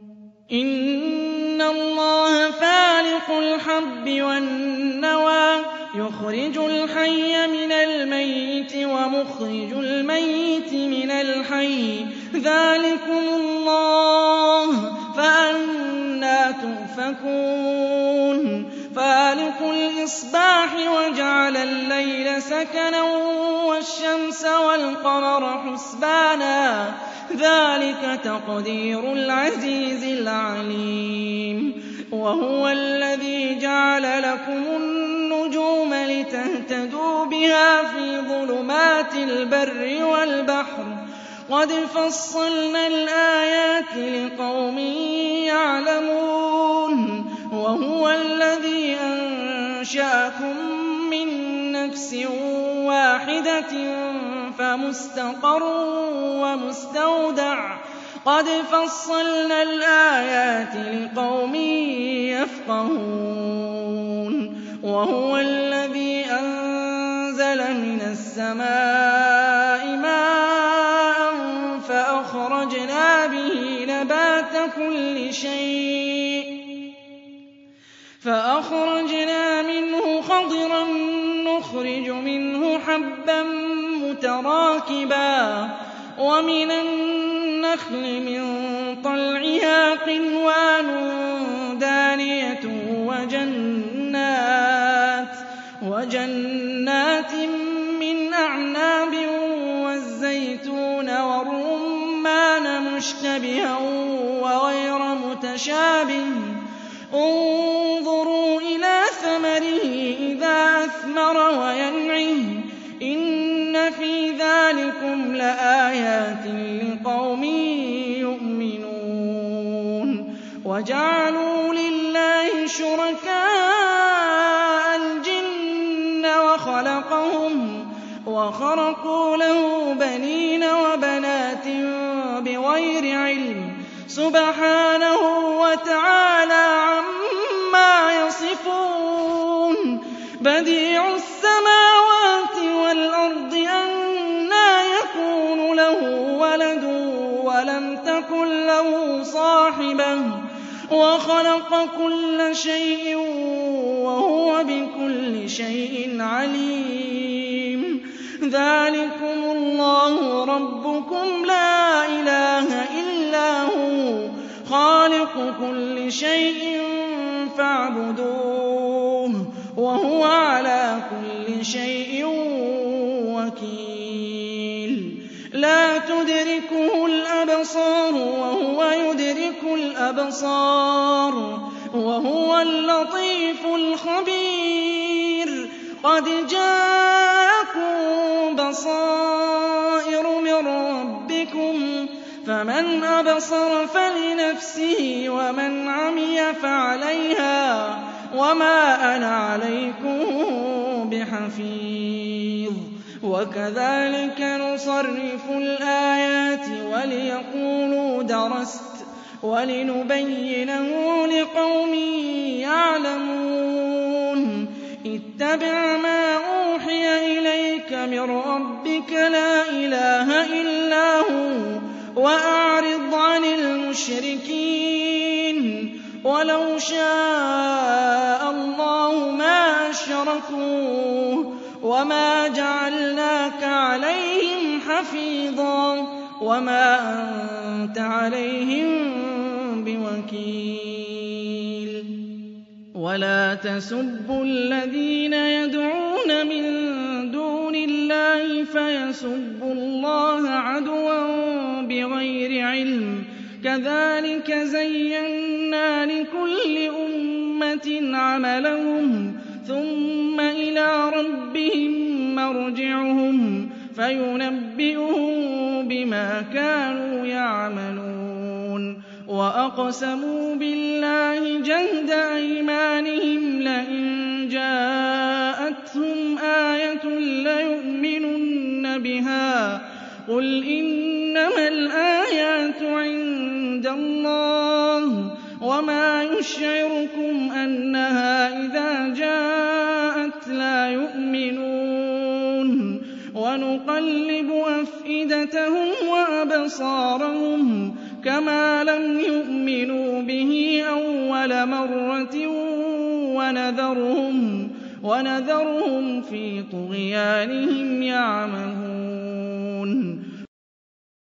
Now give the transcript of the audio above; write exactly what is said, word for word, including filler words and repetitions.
إِنَّ اللَّهَ فَالِقُ الْحَبِّ وَالنَّوَىٰ يُخْرِجُ الْحَيَّ مِنَ الْمَيِّتِ وَمُخْرِجُ الْمَيِّتِ مِنَ الْحَيِّ ۚ ذَٰلِكُمُ اللَّهُ فَأَنَّىٰ تُؤْفَكُونَ فَالِقُ الْإِصْبَاحِ وَجَعَلَ اللَّيْلَ سَكَنًا وَالشَّمْسَ وَالْقَمَرَ حُسْبَانًا ۚ ذَٰلِكَ تَقْدِيرُ الْعَزِيزِ الْعَلِيمِ وَهُوَ الَّذِي جَعَلَ لَكُمُ النُّجُومَ لِتَهْتَدُوا بِهَا فِي ظُلُمَاتِ الْبَرِّ وَالْبَحْرِ ۗ قَدْ فَصَّلْنَا الْآيَاتِ لِقَوْمٍ يَعْلَمُونَ وَهُوَ الَّذِي أَنشَأَكُم مِّن نَّفْسٍ وَاحِدَةٍ فَمُسْتَقَرٌّ وَمُسْتَوْدَعٌ ۗ قَدْ فَصَّلْنَا الْآيَاتِ لِقَوْمٍ يَفْقَهُونَ وَهُوَ الَّذِي أَنزَلَ مِنَ السَّمَاءِ مَاءً فَأَخْرَجْنَا بِهِ نَبَاتَ كُلِّ شَيْءٍ فَأَخْرَجْنَا مِنْهُ خَضِرًا نُّخْرِجُ مِنْهُ حَبًّا مُّتَرَاكِبًا وَمِنَ النَّخْلِ مِن طَلْعِهَا قِنْوَانٌ دَانِيَةٌ وَجَنَّاتٍ, وجنات مِّنْ أَعْنَابٍ وَالزَّيْتُونَ وَالرُّمَّانَ مُشْتَبِهًا وَغَيْرَ مُتَشَابِهٍ ۗ انظُرُوا إِلَىٰ ثَمَرِهِ إِذَا أَثْمَرَ وَيَنْعِهِ ۚ إِنَّ فِي ذَٰلِكُمْ لَآيَاتٍ لِّقَوْمٍ يُؤْمِنُونَ وَجَعَلُوا لِلَّهِ شُرَكَاءَ الْجِنَّ وَخَلَقَهُمْ وَخَرَقُوا لَهُ بَنِينَ وَبَنَاتٍ بِغَيْرِ عِلْمٍ ۚ سُبْحَانَهُ وَتَعَالَىٰ عَمَّا يَصِفُونَ بَدِيعُ السَّمَاوَاتِ وَالْأَرْضِ أَنَّىٰ يَكُونُ لَهُ وَلَدٌ وَلَمْ تَكُن لَّهُ صَاحِبَةٌ ۖ وَخَلَقَ كُلَّ شَيْءٍ وَهُوَ بِكُلِّ شَيْءٍ عَلِيمٌ ذَٰلِكُمُ اللَّهُ رَبُّكُمْ لَا إِلَٰهَ إِلَّا هُوَ خَالِقُ كُلِّ شَيْءٍ فَاعْبُدُوهُ ۚ وَهُوَ عَلَىٰ كُلِّ شَيْءٍ وَكِيلٌ لَّا تُدْرِكُهُ الْأَبْصَارُ وَهُوَ يُدْرِكُ الْأَبْصَارَ ۖ وَهُوَ اللَّطِيفُ الْخَبِيرُ قَدْ جَاءَكُم بَصَائِرُ مِن رَّبِّكُمْ ۖ فَمَنْ أَبْصَرَ فَلِنَفْسِهِ وَمَنْ عَمِيَ فَعَلَيْهَا ۖ وَمَا أَنَا عَلَيْكُم بِحَفِيظٍ وَكَذَٰلِكَ نُصَرِّفُ الْآيَاتِ وَلِيَقُولُوا دَرَسْتَ وَلِنُبَيِّنَهُ لِقَوْمٍ يَعْلَمُونَ اتَّبِعْ مَا أُوحِيَ إِلَيْكَ مِن رَّبِّكَ لَا إِلَٰهَ إِلَّا هُوَ وَأَعْرِضْ عَنِ الْمُشْرِكِينَ وَلَوْ شَاءَ اللَّهُ مَا أَشْرَكُوا وَمَا جَعَلْنَاكَ عَلَيْهِمْ حَفِيظًا وَمَا أَنتَ عَلَيْهِم بِوَكِيلٍ وَلَا تَسُبُّوا الَّذِينَ يَدْعُونَ مِن دُونِ اللَّهِ فَيَسُبُّوا اللَّهَ عَدْوًا بِغَيْرِ عِلْمٍ ۗ كَذَٰلِكَ زَيَّنَّا لِكُلِّ أُمَّةٍ عَمَلَهُمْ ثُمَّ إِلَىٰ رَبِّهِم مَّرْجِعُهُمْ فَيُنَبِّئُهُم بِمَا كَانُوا يَعْمَلُونَ وَأَقْسَمُوا بِاللَّهِ جَهْدَ أَيْمَانِهِمْ لَئِن جَاءَتْهُمْ آيَةٌ لَّيُؤْمِنُنَّ بِهَا ۚ قُلْ إِنَّمَا الْآيَاتُ عِندَ اللَّهِ وَمَا يُشْعِرُكُمْ أَنَّهَا إِذَا جَاءَتْ لَا يُؤْمِنُونَ وَنُقَلِّبُ أَفْئِدَتَهُمْ وَأَبْصَارَهُمْ كَمَا لَمْ يُؤْمِنُوا مَرَّةٍ وَنَذَرُهُمْ وَنَذَرُهُمْ فِي طُغْيَانِهِمْ يَعْمَهُونَ